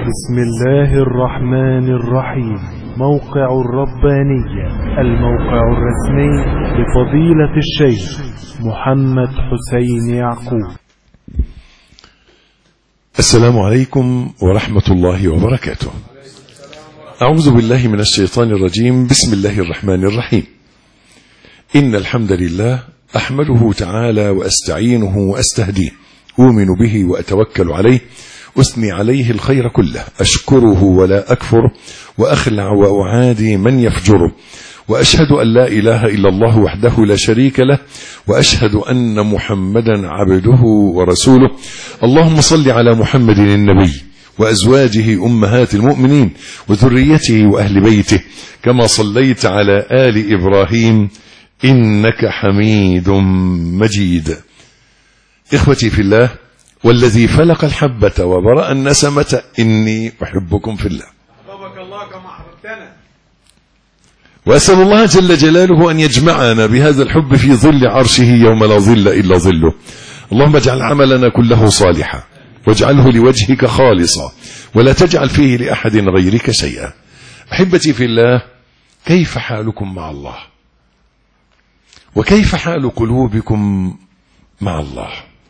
بسم الله الرحمن الرحيم. موقع الربانية، الموقع الرسمي لفضيلة الشيخ محمد حسين يعقوب. السلام عليكم ورحمة الله وبركاته. أعوذ بالله من الشيطان الرجيم. بسم الله الرحمن الرحيم. إن الحمد لله أحمده تعالى وأستعينه وأستهديه، أؤمن به وأتوكل عليه، أثني عليه الخير كله، أشكره ولا أكفر، وأخلع وأعادي من يفجره، وأشهد أن لا إله إلا الله وحده لا شريك له، وأشهد أن محمدا عبده ورسوله. اللهم صل على محمد النبي وأزواجه أمهات المؤمنين وذريته وأهل بيته كما صليت على آل إبراهيم إنك حميد مجيد. إخوتي في الله، والذي فلق الحبة وبرأ النسمة إني أحبكم في الله. أحببك الله كما أحببتنا. وأسأل الله جل جلاله أن يجمعنا بهذا الحب في ظل عرشه يوم لا ظل إلا ظله. اللهم اجعل عملنا كله صالحا، واجعله لوجهك خالصا، ولا تجعل فيه لأحد غيرك شيئا. أحبتي في الله، كيف حالكم مع الله؟ وكيف حال قلوبكم مع الله؟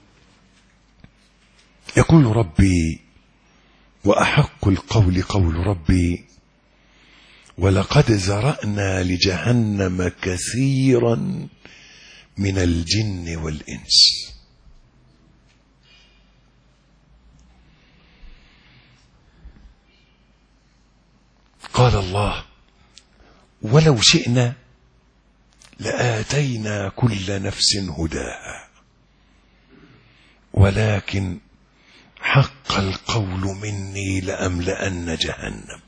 يقول ربي: وأحق القول قول ربي ولقد زرأنا لجهنم كثيرا من الجن والإنس. قال الله: ولو شئنا لآتينا كل نفس هداها ولكن حق القول مني لأملأن جهنم.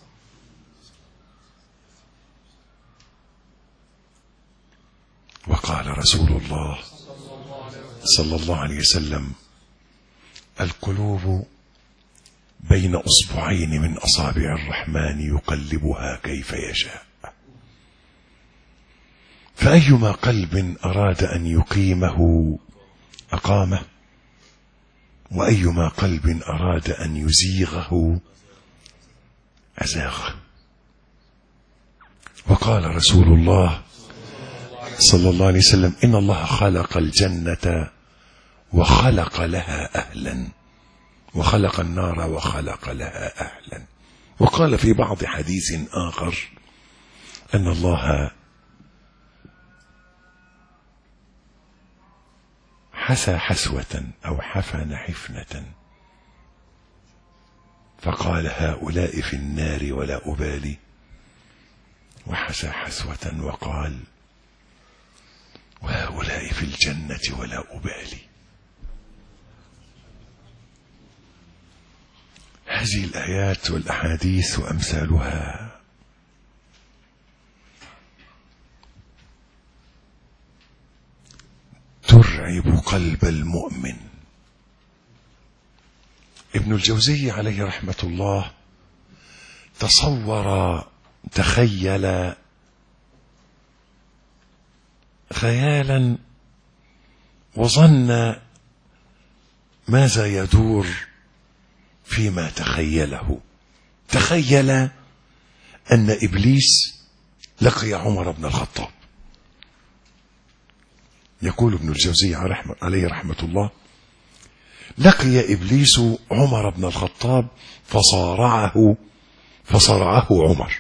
وقال رسول الله صلى الله عليه وسلم: القلوب بين أصبعين من أصابع الرحمن يقلبها كيف يشاء، فأيما قلب أراد أن يقيمه أقامه، وأيما قلب أراد أن يزيغه أزاغه. وقال رسول الله صلى الله عليه وسلم: إن الله خلق الجنة وخلق لها أهلا، وخلق النار وخلق لها أهلا. وقال في بعض حديث آخر أن الله حسى حسوة أو حفن حفنة فقال: هؤلاء في النار ولا أبالي، وحسى حسوة وقال: وهؤلاء في الجنة ولا أبالي. هذه الآيات والأحاديث وأمثالها ترعب قلب المؤمن. ابن الجوزي عليه رحمة الله تخيل خيالا وظن ماذا يدور فيما تخيله. تخيل أن إبليس لقي عمر بن الخطاب. يقول ابن الجوزي عليه رحمة الله: لقي إبليس عمر بن الخطاب فصارعه عمر،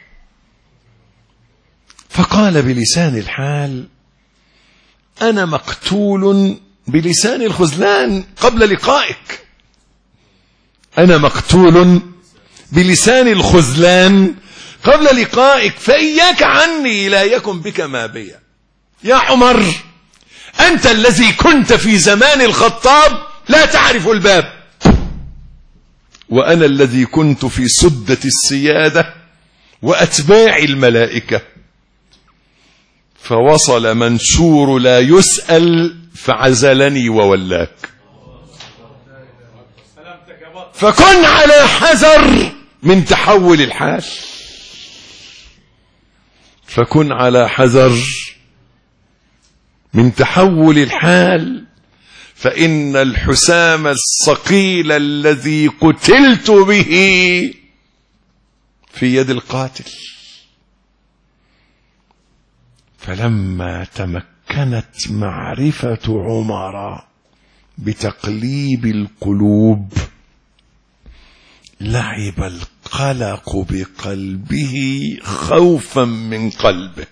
فقال بلسان الحال: أنا مقتول بلسان الخذلان قبل لقائك، أنا مقتول بلسان الخذلان قبل لقائك، فإياك عني لا يكن بك ما بي. يا عمر، أنت الذي كنت في زمان الخطاب لا تعرف الباب، وأنا الذي كنت في سدة السيادة وأتباع الملائكة، فوصل منشور لا يسأل فعزلني وولاك. فكن على حذر من تحول الحال، فكن على حذر من تحول الحال، فإن الحسام الصقيل الذي قتلت به في يد القاتل. فلما تمكنت معرفة عمر بتقليب القلوب لعب القلق بقلبه خوفا من قلبه.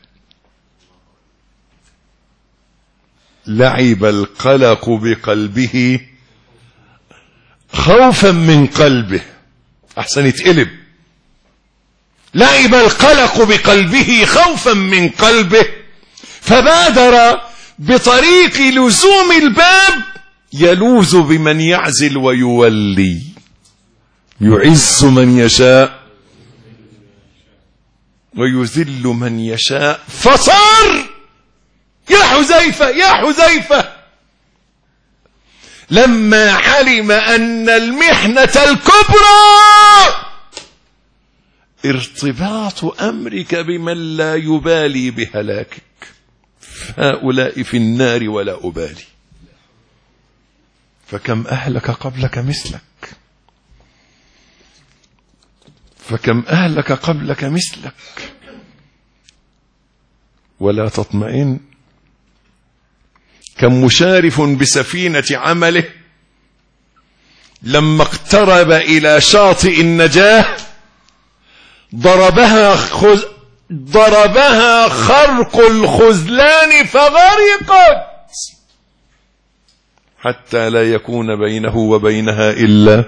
لعب القلق بقلبه خوفا من قلبه. أحسن يتقلب. لعب القلق بقلبه خوفا من قلبه فبادر بطريق لزوم الباب يلوذ بمن يعزل ويولي، يعز من يشاء ويذل من يشاء. فصار يا حذيفة يا حذيفة لما علم أن المحنة الكبرى ارتباط أمرك بمن لا يبالي بهلاكك، هؤلاء في النار ولا أبالي. فكم أهلك قبلك مثلك، فكم أهلك قبلك مثلك ولا تطمئن. كم مشارف بسفينة عمله لما اقترب إلى شاطئ النجاة ضربها خرق الخذلان فغرقت حتى لا يكون بينه وبينها إلا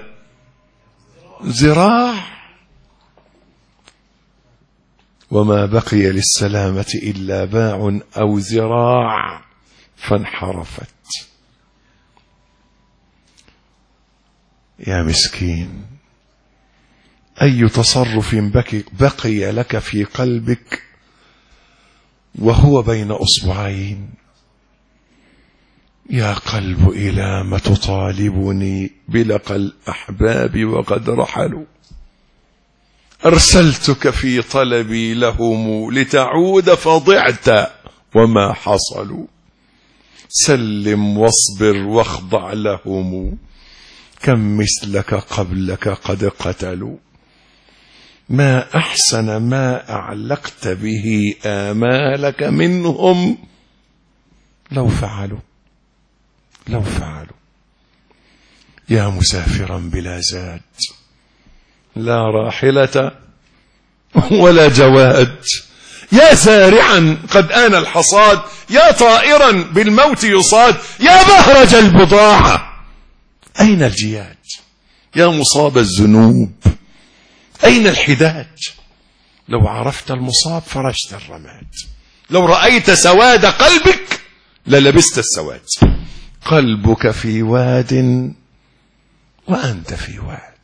ذراع، وما بقي للسلامة إلا باع أو ذراع فانحرفت. يا مسكين، أي تصرف بقي لك في قلبك وهو بين أصبعين؟ يا قلب إلى ما تطالبني بلقى الأحباب وقد رحلوا، أرسلتك في طلبي لهم لتعود فضعت وما حصلوا، سلم واصبر واخضع لهم، كم مثلك قبلك قد قتلوا، ما أحسن ما أعلقت به آمالك منهم لو فعلوا. يا مسافرا بلا زاد، لا راحلة ولا جواد، يا زارعا قد آن الحصاد، يا طائرا بالموت يصاد، يا بهرج البضاعة أين الجياد، يا مصاب الذنوب أين الحداد، لو عرفت المصاب فرجت الرماد، لو رأيت سواد قلبك للبست السواد، قلبك في واد وأنت في واد.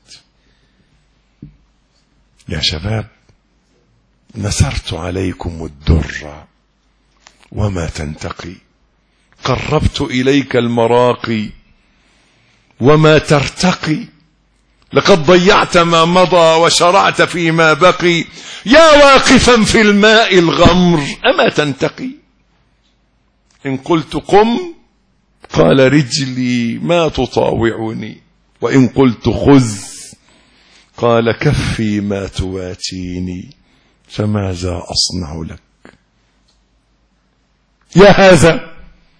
يا شباب، نثرت عليكم الدر وما تنتقي، قربت إليك المراقي وما ترتقي، لقد ضيعت ما مضى وشرعت فيما بقي، يا واقفا في الماء الغمر أما تنتقي، إن قلت قم قال رجلي ما تطاوعني، وإن قلت خذ قال كفي ما تواتيني، فماذا أصنع لك؟ يا هذا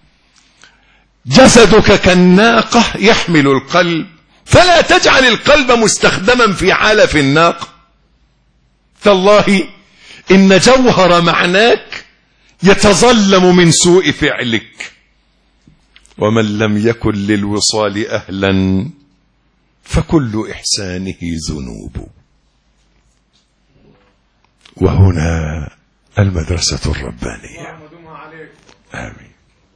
جسدك كالناقة يحمل القلب، فلا تجعل القلب مستخدما في علف الناقة. تالله إن جوهر معناك يتظلم من سوء فعلك، ومن لم يكن للوصال أهلا فكل إحسانه ذنوب. وهنا المدرسة الربانية. آمين.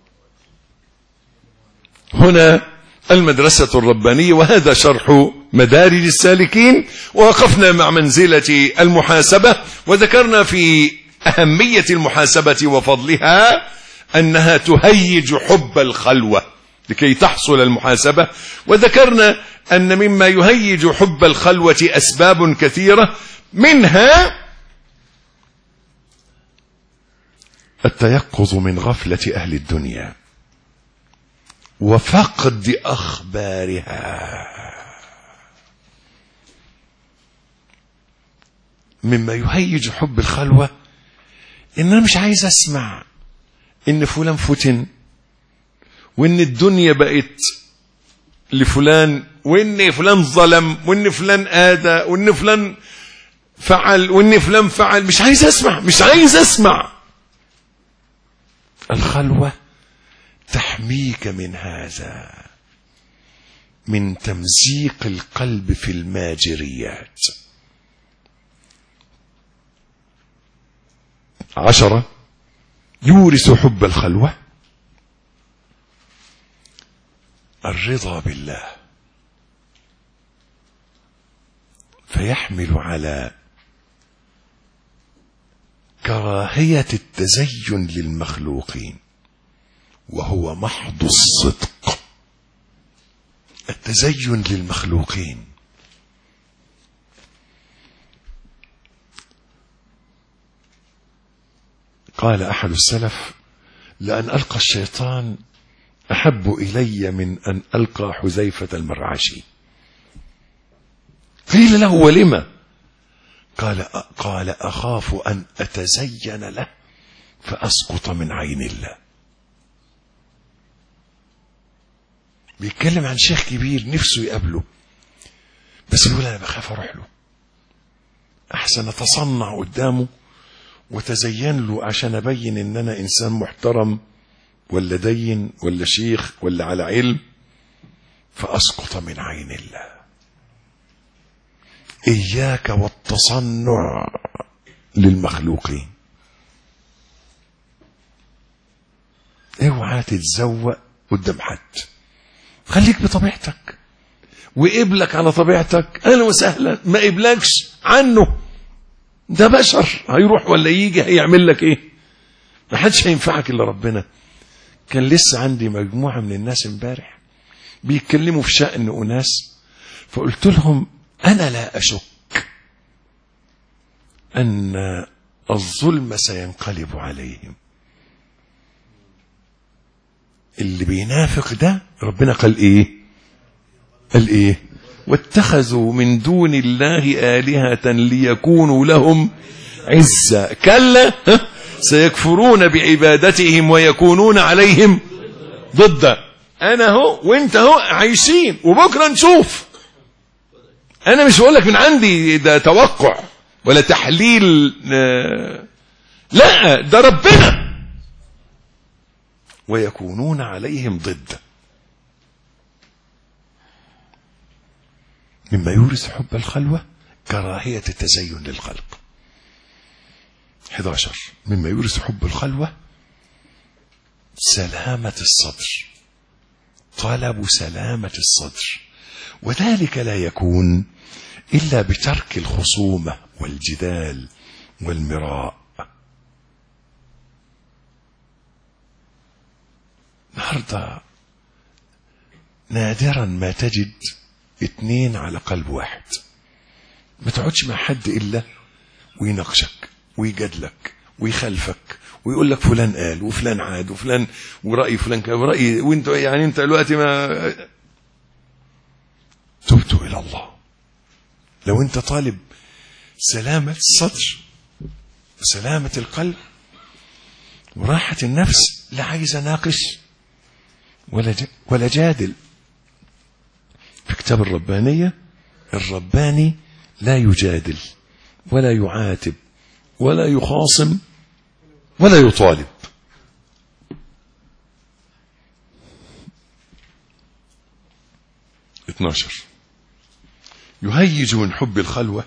هنا المدرسة الربانية، وهذا شرح مدارج السالكين. ووقفنا مع منزلة المحاسبة، وذكرنا في أهمية المحاسبة وفضلها أنها تهيج حب الخلوة لكي تحصل المحاسبة. وذكرنا أن مما يهيج حب الخلوة أسباب كثيرة، منها التيقظ من غفلة أهل الدنيا وفقد أخبارها. مما يهيج حب الخلوة إن أنا مش عايز أسمع إن فلان فتن، وإن الدنيا بقت لفلان، وإن فلان ظلم، وإن فلان آذى، وإن فلان فعل، وإن فلان فعل. مش عايز أسمع. الخلوة تحميك من هذا، من تمزيق القلب في الماجريات. 10 يورث حب الخلوة الرضا بالله، فيحمل على كراهية التزين للمخلوقين، وهو محض الصدق. التزين للمخلوقين. قال أحد السلف: لأن ألقى الشيطان أحب إلي من أن ألقى حذيفة المرعشي. قيل له: ولما؟ قال أخاف أن أتزين له فأسقط من عين الله. بيتكلم عن شيخ كبير نفسه يقابله، بس يقول أنا بخاف أروح له، أحسن أتصنع قدامه وتزين له عشان أبين إن أنا إنسان محترم ولا دين ولا شيخ ولا على علم، فأسقط من عين الله. إياك والتصنع للمخلوقين. اوعى تتزوق قدام حد، خليك بطبيعتك، وقبلك على طبيعتك أهلا وسهلا. ما قبلكش عنه، ده بشر، هيروح ولا يجي هيعمل لك ايه؟ ما حدش هينفعك الا ربنا. كان لسه عندي مجموعة من الناس امبارح بيتكلموا في شأن أناس، فقلت لهم أنا لا أشك أن الظلم سينقلب عليهم. اللي بينافق ده ربنا قال ايه؟ واتخذوا من دون الله آلهة ليكونوا لهم عزا، كلا سيكفرون بعبادتهم ويكونون عليهم ضدا. أنا هو وانت هو عايشين، وبكرة نشوف. أنا مش بقول لك من عندي ده توقع ولا تحليل، لا، ده ربنا. ويكونون عليهم ضدا. مما يورث حب الخلوة كراهية التزين للخلق. 11 مما يورث حب الخلوة سلامة الصدر، طلب سلامة الصدر، وذلك لا يكون إلا بترك الخصومة والجدال والمراء. النهارده نادرا ما تجد 2 على قلب واحد. ما تقعدش مع حد إلا ويناقشك ويجادلك ويخالفك ويقول لك فلان قال وفلان عاد وفلان ورأي فلان كان ورأي، وانت يعني انت دلوقتي ما تبت إلى الله. لو انت طالب سلامة الصدر وسلامة القلب وراحة النفس، لا عايز اناقش ولا جادل. في كتاب الربانية، الرباني لا يجادل ولا يعاتب ولا يخاصم ولا يطالب. 12 يهيج من حب الخلوة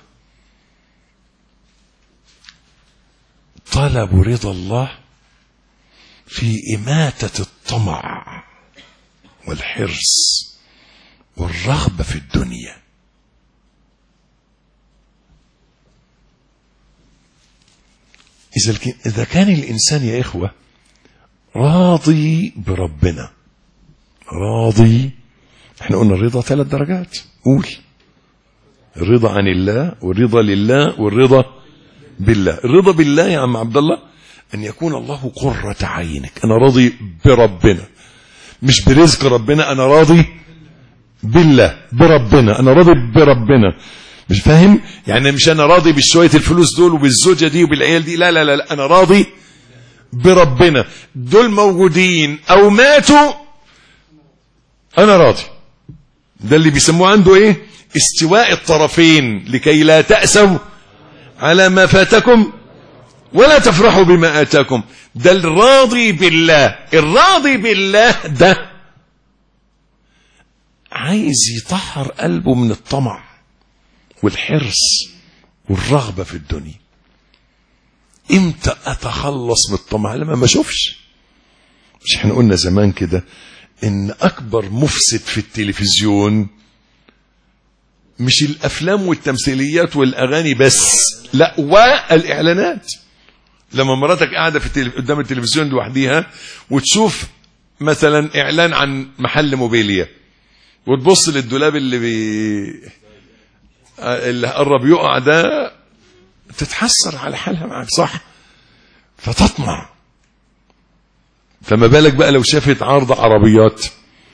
طلب رضا الله في إماتة الطمع والحرص والرغبة في الدنيا. إذا كان الإنسان يا إخوة راضي بربنا، راضي، احنا قلنا الرضا 3 درجات، قول الرضا عن الله والرضا لله والرضا بالله. الرضا بالله يا عم عبد الله أن يكون الله قرة عينك. أنا راضي بربنا، مش برزق ربنا، انا راضي بالله بربنا، انا راضي بربنا. مش فاهم يعني؟ مش انا راضي بشويه الفلوس دول وبالزوجه دي وبالعيال دي، لا لا لا، انا راضي بربنا. دول موجودين او ماتوا انا راضي. ده اللي بيسموه عنده ايه؟ استواء الطرفين، لكي لا تأسوا على ما فاتكم ولا تفرحوا بما آتاكم. ده الراضي بالله. الراضي بالله ده عايز يطهر قلبه من الطمع والحرص والرغبة في الدنيا. امتى اتخلص من الطمع؟ لما ما اشوفش. مش احنا قلنا زمان كده ان اكبر مفسد في التلفزيون مش الافلام والتمثيليات والاغاني بس، لا، والاعلانات. لما مراتك قاعده قدام التلفزيون لوحديها وتشوف مثلا اعلان عن محل موبيليا، وتبص للدولاب اللي قرب يقع ده، تتحسر على حالها معك، صح؟ فتطمع. فما بالك بقى لو شافت عرض عربيات،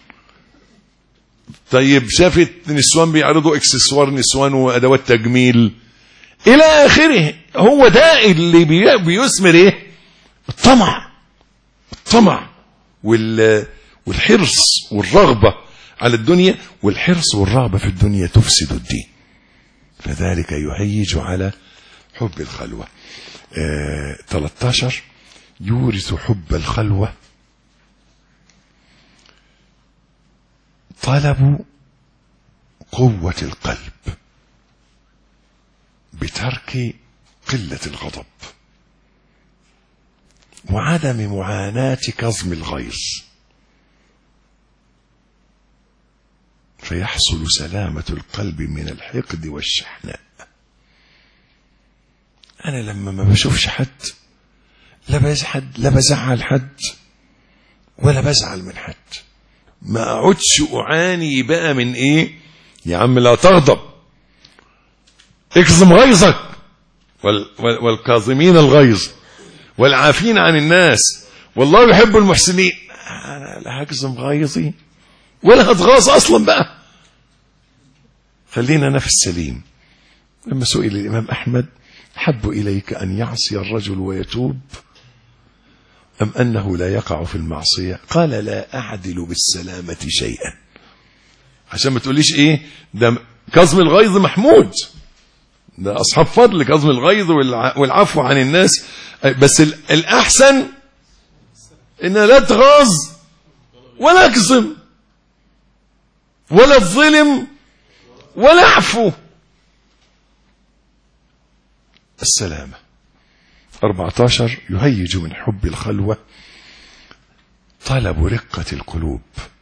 طيب شافت نسوان بيعرضوا اكسسوار نسوان وادوات تجميل الى اخره. هو ده اللي بيثمر ايه؟ الطمع والحرص والرغبة على الدنيا. والحرص والرغبة في الدنيا تفسد الدين، فذلك يهيج على حب الخلوة. 13 يورث حب الخلوة طلب قوة القلب بترك قلة الغضب وعدم معاناة كظم الغيظ، فيحصل سلامة القلب من الحقد والشحناء. أنا لما ما بشوفش حد لا بزعل حد ولا بزعل من حد، ما أقعدش أعاني بقى من إيه؟ يا عم لا تغضب، اكظم غيظك، والكاظمين الغيظ والعافين عن الناس والله يحب المحسنين. أنا لا هكظم غيظي ولا هتغاظ أصلا بقى. خلينا نفس سليم. لما سئل الإمام أحمد: أحب إليك أن يعصي الرجل ويتوب أم أنه لا يقع في المعصية؟ قال: لا أعدل بالسلامة شيئا. عشان ما تقوليش إيه ده كظم الغيظ محمود، ده أصحاب فضل كظم الغيظ والعفو عن الناس، بس الأحسن إن لا تغاظ ولا أكظم ولا الظلم ولا عفو. السلامة. 14 يهيج من حب الخلوة طلب رقة القلوب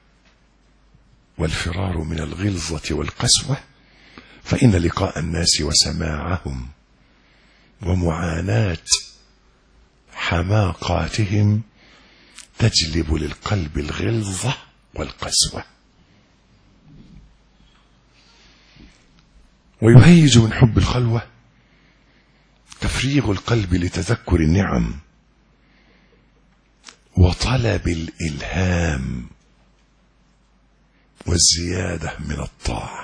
والفرار من الغلظة والقسوة، فإن لقاء الناس وسماعهم ومعاناة حماقاتهم تجلب للقلب الغلظة والقسوة. ويهيج من حب الخلوة تفريغ القلب لتذكر النعم وطلب الإلهام والزيادة من الطاعة.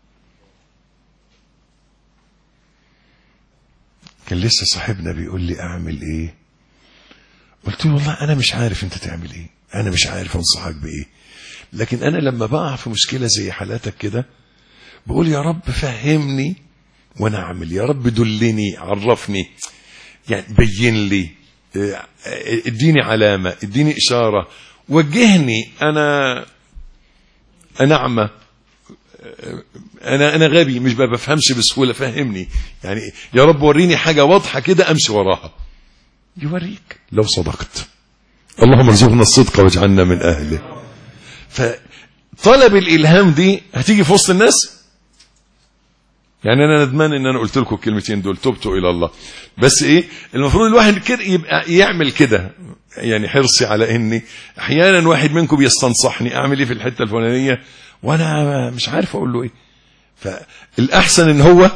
كان لسه صاحبنا بيقول لي أعمل إيه؟ قلت له: والله أنا مش عارف أنت تعمل إيه، أنا مش عارف أنصحك بإيه، لكن أنا لما بقع في مشكلة زي حالاتك كده بقول: يا رب فهمني وانا اعمل، يا رب دلني، عرفني، يعني بين لي، اديني علامة، اديني اشارة، وجهني. انا اعمى، انا غبي، مش بفهمش بسهولة، فهمني يعني. يا رب وريني حاجة واضحة كده امشي وراها. يوريك لو صدقت. اللهم ارزقنا الصدق واجعلنا من اهله. فطلب الالهام دي هتيجي في وسط الناس. يعني انا ندمان ان انا قلت لكم الكلمتين دول، تبتوا الى الله، بس ايه المفروض الواحد كده يبقى يعمل كده. يعني حرصي على اني احيانا واحد منكم بيستنصحني اعمل ايه في الحته الفلانيه وانا مش عارف اقول له ايه. فالاحسن ان هو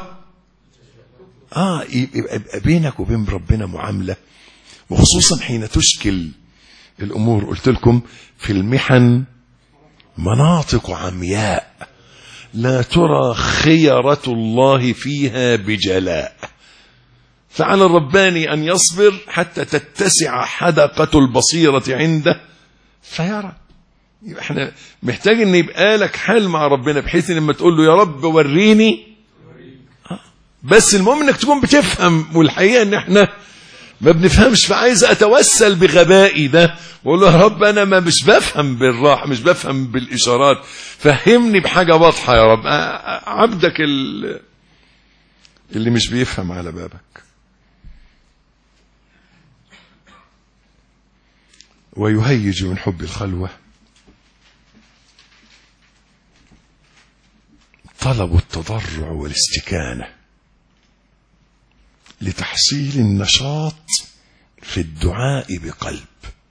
يبقى بينك وبين ربنا معامله، وخصوصا حين تشكل الأمور. قلت لكم في المحن مناطق عمياء لا ترى خيرة الله فيها بجلاء، فعلى الرباني أن يصبر حتى تتسع حدقة البصيرة عنده فيرى. احنا محتاج ان يبقى لك حال مع ربنا بحيث ان لما تقول له يا رب وريني، بس المهم انك تكون بتفهم، والحقيقة ان احنا ما بنفهمش، فعايز اتوسل بغبائي ده واقول له يا رب انا ما مش بفهم بالراحه، مش بفهم بالاشارات، فهمني بحاجه واضحه يا رب. عبدك اللي مش بيفهم على بابك. ويهيج من حب الخلوه طلب التضرع والاستكانه لتحصيل النشاط في الدعاء بقلب.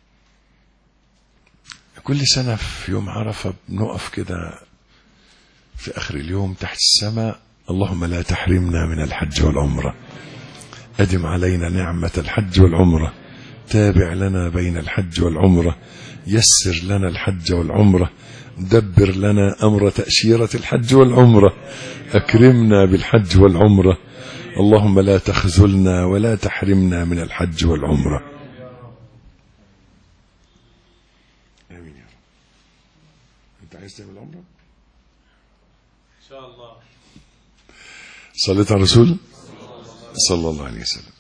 كل سنة في يوم عرفة بنقف كده في آخر اليوم تحت السماء: اللهم لا تحرمنا من الحج والعمرة، أدم علينا نعمة الحج والعمرة، تابع لنا بين الحج والعمرة، يسر لنا الحج والعمرة، دبر لنا أمر تأشيرة الحج والعمرة، أكرمنا بالحج والعمرة، اللهم لا تخذلنا ولا تحرمنا من الحج والعمرة. آمين يا رب. أنت عايز تعمل عمرة؟ إن شاء الله. صليت على الرسول صلى الله عليه وسلم.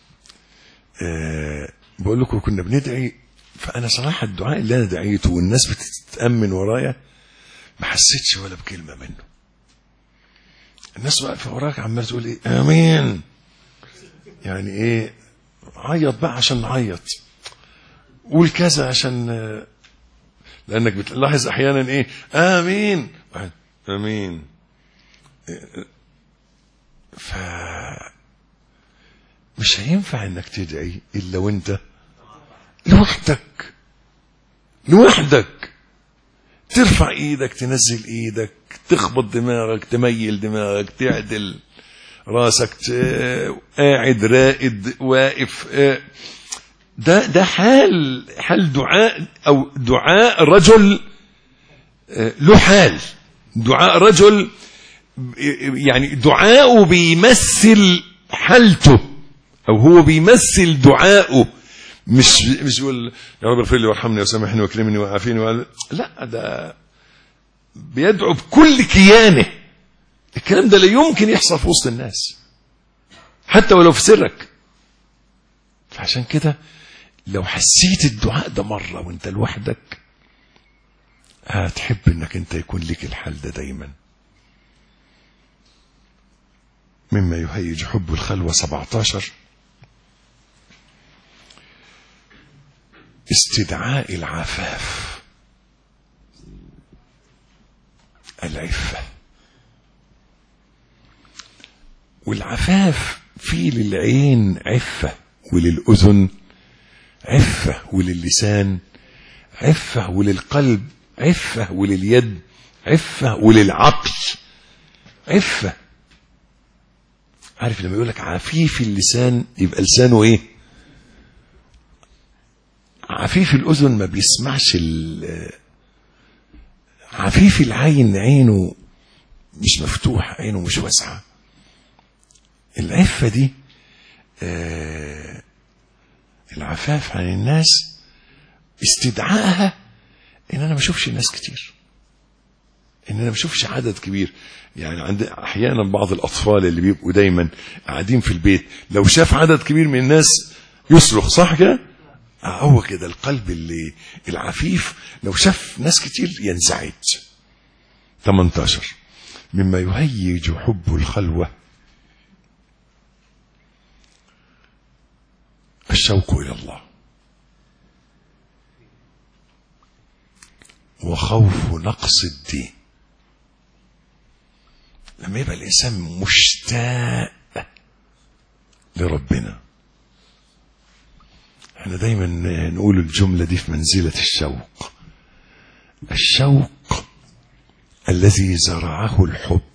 بقول لكم كنا بندعي، فأنا صراحة الدعاء اللي أنا دعيته والناس بتتأمن ورايا ما حسيتش ولا بكلمة منه. الناس واقفة وراك عمال تقول ايه امين، يعني ايه، عيط بقى عشان نعيط، قول كذا عشان، لانك بتلاحظ احيانا ايه امين امين، ف مش هينفع انك تدعي الا وانت لوحدك ترفع ايدك، تنزل ايدك، تخبط دماغك، تميل دماغك، تعدل راسك، قاعد رائد واقف. ده حال دعاء، او دعاء رجل له حال، دعاء رجل يعني دعاءه بيمثل حالته، او هو بيمثل دعاءه، مش يقول يا رب اغفر لي وارحمني وسامحني واكرمني وعافيني لا، ده بيدعو بكل كيانه. الكلام ده لا يمكن يحصل في وسط الناس حتى ولو في سرك. فعشان كده لو حسيت الدعاء ده مرة وانت لوحدك هتحب انك انت يكون لك الحال ده دايما. مما يهيج حب الخلوة 17 استدعاء العفاف، العفة. والعفاف فيه للعين عفة، وللأذن عفة، وللسان عفة، وللقلب عفة، ولليد عفة، وللعقل عفة. عارف لما يقولك عفيف اللسان يبقى لسانه ايه؟ عفيف الأذن ما بيسمعش، عفيف العين عينه مش مفتوح، عينه مش واسعة. العفة دي العفاف عن الناس استدعائها ان انا ما اشوفش الناس كتير، ان انا ما اشوفش عدد كبير. يعني عند احيانا بعض الاطفال اللي بيبقوا دايما قاعدين في البيت لو شاف عدد كبير من الناس يصرخ، صح كده؟ هو كده القلب اللي العفيف لو شاف ناس كتير ينزعج. 18 مما يهيج حب الخلوة الشوق إلى الله وخوف نقص الدين. لما يبقى الإنسان مشتاق لربنا، احنا دايما نقول الجملة دي في منزلة الشوق. الشوق الذي زرعه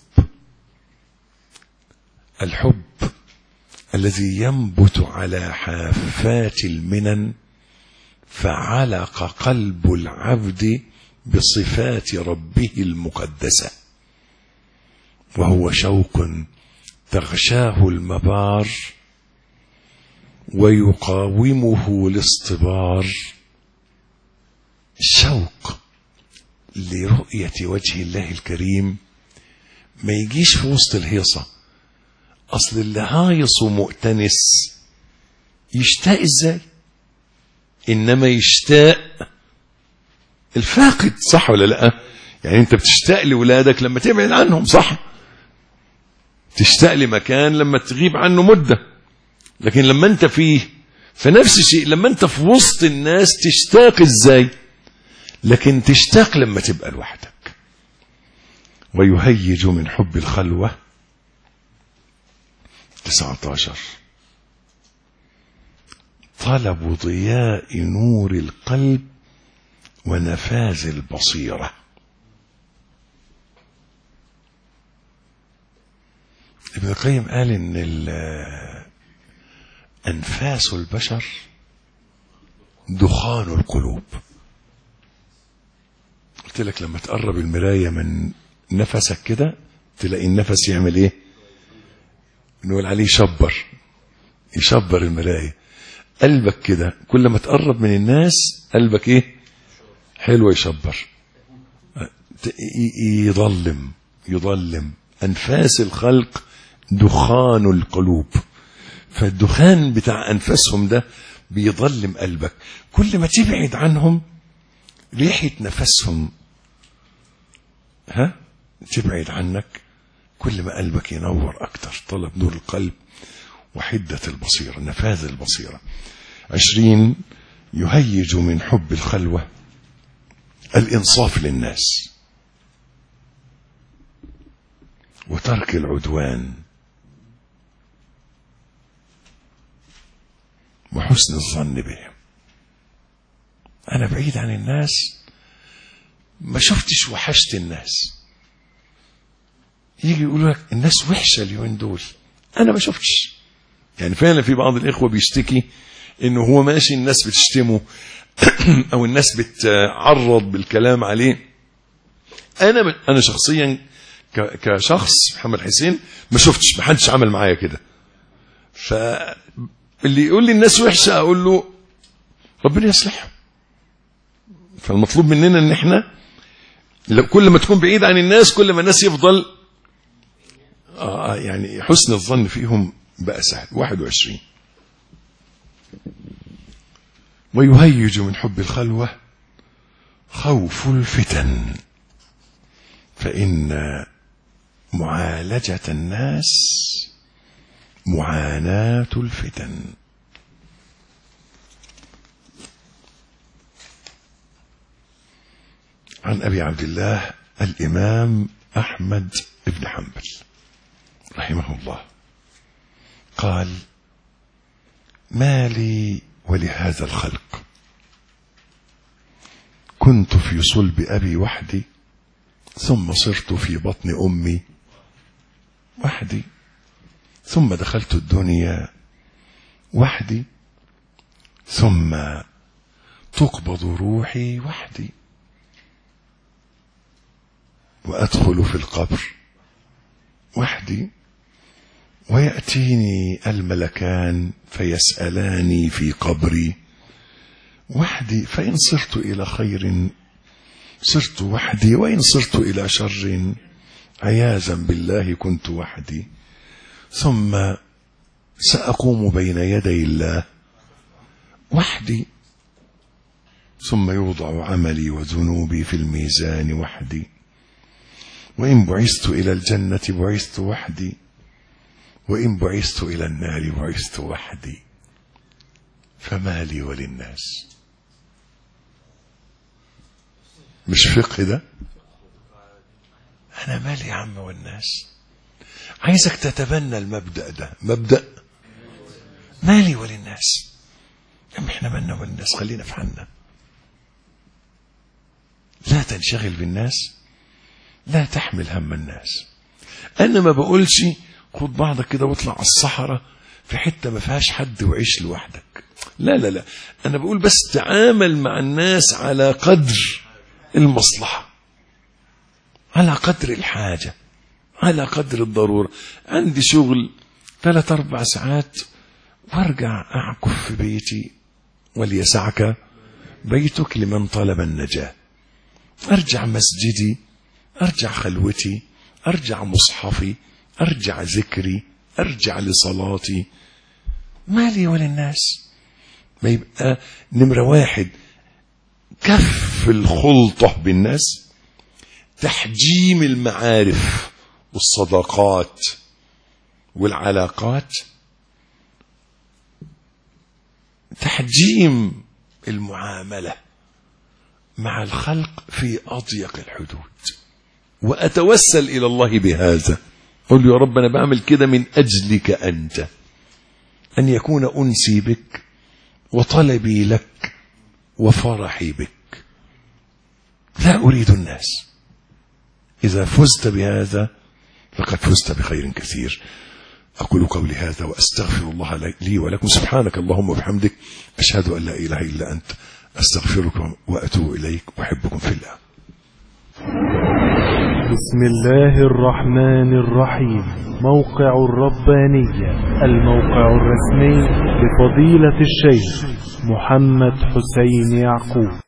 الحب الذي ينبت على حافات المنن فعلق قلب العبد بصفات ربه المقدسة، وهو شوق تغشاه المبار ويقاومه الاصطبار. الشوق لرؤية وجه الله الكريم ما يجيش في وسط الهيصة. أصل اللي هايص ومؤتنس يشتاق ازاي؟ إنما يشتاق الفاقد، صح ولا لا؟ يعني انت بتشتاق لولادك لما تبعد عنهم، صح؟ تشتاق لمكان لما تغيب عنه مدة، لكن لما انت فيه، فنفس الشيء لما انت في وسط الناس تشتاق ازاي؟ لكن تشتاق لما تبقى لوحدك. ويهيج من حب الخلوة 19 طلب ضياء نور القلب ونفاذ البصيرة. ابن القيم قال ان أنفاس البشر دخان القلوب. قلت لك لما تقرب المراية من نفسك كده تلاقي النفس يعمل ايه؟ نقول عليه يشبر المراية. قلبك كده كل ما تقرب من الناس قلبك ايه؟ حلو، يشبر، يضلم. أنفاس الخلق دخان القلوب، فالدخان بتاع أنفاسهم ده بيضلم قلبك. كل ما تبعد عنهم ريحة نفسهم تبعد عنك، كل ما قلبك ينور أكتر. طلب نور القلب وحدة البصيرة، نفاذ البصيرة. 20 يهيج من حب الخلوة الإنصاف للناس وترك العدوان وحسن الظن بهم. أنا بعيد عن الناس، ما شفتش وحشت الناس. يجي يقولوا لك الناس وحشة اليومين دول، أنا ما شفتش. يعني فعلا في بعض الإخوة بيشتكي إنه هو ماشي الناس بتشتمه أو الناس بتعرض بالكلام عليه. أنا شخصيا كشخص محمد حسين ما شفتش، ما حدش عمل معايا كده. فاللي يقول لي الناس وحشة أقول له ربنا يصلحهم. فالمطلوب مننا ان احنا كل ما تكون بعيد عن الناس كل ما الناس يفضل يعني حسن الظن فيهم بقى سهل. 21 ويهيج من حب الخلوة خوف الفتن، فإن معالجة الناس معاناة الفتن. عن أبي عبد الله الإمام أحمد بن حنبل رحمه الله قال: ما لي ولهذا الخلق، كنت في صلب أبي وحدي، ثم صرت في بطن أمي وحدي، ثم دخلت الدنيا وحدي، ثم تقبض روحي وحدي، وأدخل في القبر وحدي، ويأتيني الملكان فيسألاني في قبري وحدي، فإن صرت إلى خير صرت وحدي، وإن صرت إلى شر عياذا بالله كنت وحدي، ثم سأقوم بين يدي الله وحدي، ثم يوضع عملي وذنوبي في الميزان وحدي، وإن بعثت إلى الجنة بعثت وحدي، وإن بعثت إلى النار بعثت وحدي، فما لي وللناس. مش فقه ده؟ أنا مالي يا عم والناس. عايزك تتبنى المبدأ ده، مبدأ مالي وللناس. احنا مالنا والناس، خلينا في حالنا. لا تنشغل بالناس، لا تحمل هم الناس. أنا ما بقولش خد بعضك كده واطلع على الصحراء في حتة ما فيهاش حد وعيش لوحدك. لا لا لا، أنا بقول بس تعامل مع الناس على قدر المصلحة، على قدر الحاجة، على قدر الضرورة. عندي شغل 3-4 ساعات وارجع أعكف في بيتي، وليسعك بيتك لمن طلب النجاة. أرجع مسجدي، أرجع خلوتي، أرجع مصحفي، أرجع ذكري، أرجع لصلاتي، مالي وللناس. ما يبقى نمرة 1 كف الخلطة بالناس، تحجيم المعارف والصداقات والعلاقات، تحجيم المعاملة مع الخلق في أضيق الحدود. وأتوسل إلى الله بهذا، قل يا رب أنا بعمل كده من أجلك أنت، أن يكون أنسي بك وطلبي لك وفرحي بك، لا أريد الناس. إذا فزت بهذا فقد فزت بخير كثير. أقول قولي هذا وأستغفر الله لي ولكم. سبحانك اللهم وبحمدك، أشهد أن لا إله إلا أنت، أستغفرك وأتوب إليك، أحبكم في الله. بسم الله الرحمن الرحيم. موقع الربانية، الموقع الرسمي لفضيلة الشيخ محمد حسين يعقوب.